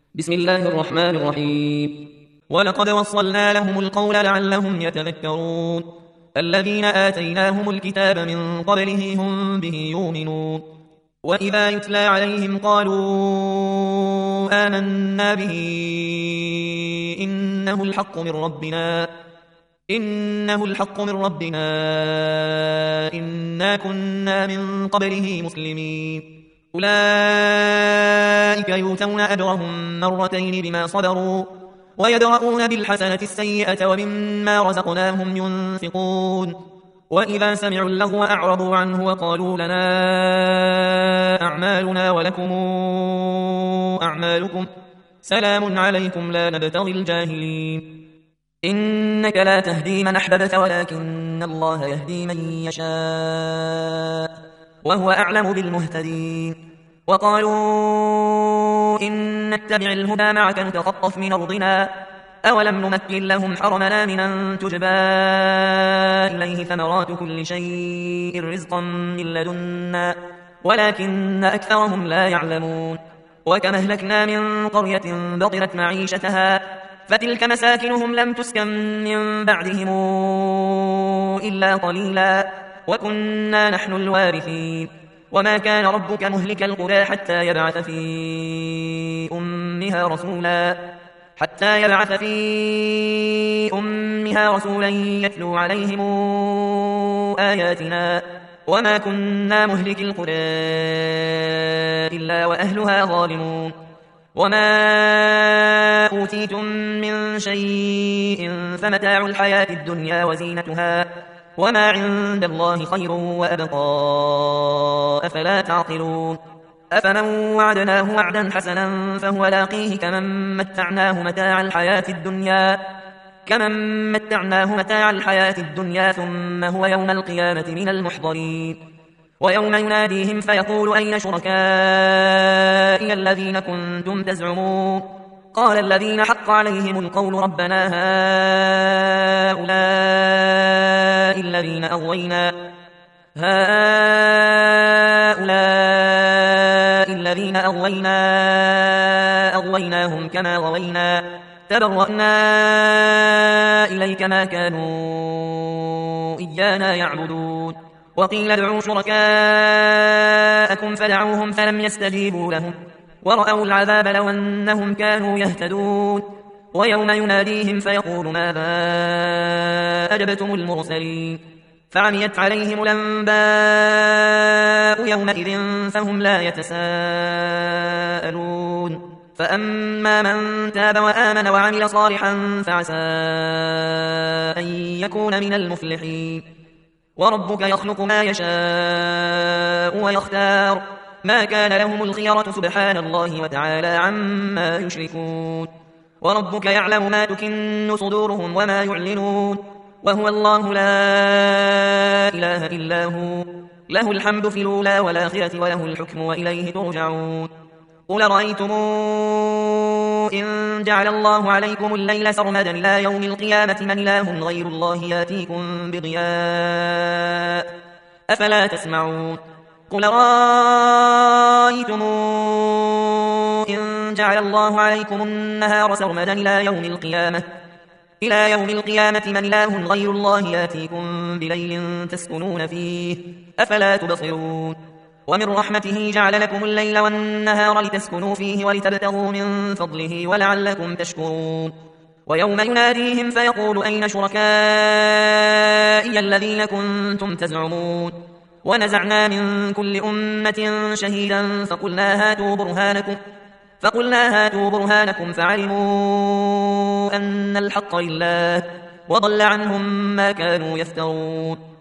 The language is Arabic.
بسم الله الرحمن الرحيم. ولقد وصلنا لهم القول لعلهم يتذكرون. الذين آتيناهم الكتاب من قبله هم به يؤمنون. وإذا يتلى عليهم قالوا آمنا به إنه الحق من ربنا إنا كنا من قبله مسلمين. أولئك يؤتون أجرهم مرتين بما صبروا ويدرؤون بالحسنة السيئة ومما رزقناهم ينفقون. وإذا سمعوا اللغو أعرضوا عنه وقالوا لنا أعمالنا ولكم أعمالكم سلام عليكم لا نبتغي الجاهلين. إنك لا تهدي من أحببت ولكن الله يهدي من يشاء وهو أعلم بالمهتدين. وقالوا إن نتبع الهدى معك نتخطف من أرضنا أولم نمكن لهم حرمنا من أن تجبى إليه ثمرات كل شيء رزقا من لدنا ولكن أكثرهم لا يعلمون. وكم أهلكنا من قرية بطرت معيشتها فتلك مساكنهم لم تسكن من بعدهم إلا قليلا وكنا نحن الوارثين. وما كان ربك مهلك القرى حتى يبعث في أمها رسولا يتلو عليهم آياتنا وما كنا مهلك القرى إلا وأهلها ظالمون. وما أوتيتم من شيء فمتاع الحياة الدنيا وزينتها وما عند الله خير وأبقى أفلا تعقلون. أفمن وعدناه وعدا حسنا فهو لاقيه كمن متعناه متاع الحياة الدنيا ثم هو يوم القيامة من المحضرين. ويوم يناديهم فيقول أين شركائي الذين كنتم تزعمون قال الذين حق عليهم القول ربنا هؤلاء الذين أغويناهم كما غوينا تبرأنا إليك ما كانوا إيانا يعبدون. وقيل ادعوا شركاءكم فدعوهم فلم يستجيبوا لهم ورأوا العذاب لو أنهم كانوا يهتدون. ويوم يناديهم فيقول ماذا أجبتم المرسلين فعميت عليهم الأنباء يومئذ فهم لا يتساءلون. فأما من تاب وآمن وعمل صالحا فعسى أن يكون من المفلحين. وربك يخلق ما يشاء ويختار ما كان لهم الخيرة سبحان الله وتعالى عما يشركون. وربك يعلم ما تكن صدورهم وما يعلنون وهو الله لا إله إلا هو له الحمد في الأولى والآخرة وله الحكم وإليه ترجعون. قل رأيتم إن جعل الله عليكم الليل سرمدا إلى يوم القيامة من إله غير الله ياتيكم بضياء أفلا تسمعون. قل رأيتم إن جعل الله عليكم النهار سرمدا إلى يوم القيامة من إله غير الله ياتيكم بليل تسكنون فيه أفلا تبصرون. ومن رحمته جعل لكم الليل والنهار لتسكنوا فيه ولتبتغوا من فضله ولعلكم تشكرون. ويوم يناديهم فيقول أين شركائي الذين كنتم تزعمون ونزعنا من كل أمة شهيدا فقلنا هاتوا برهانكم فعلموا أن الحق لله وضل عنهم ما كانوا يفترون.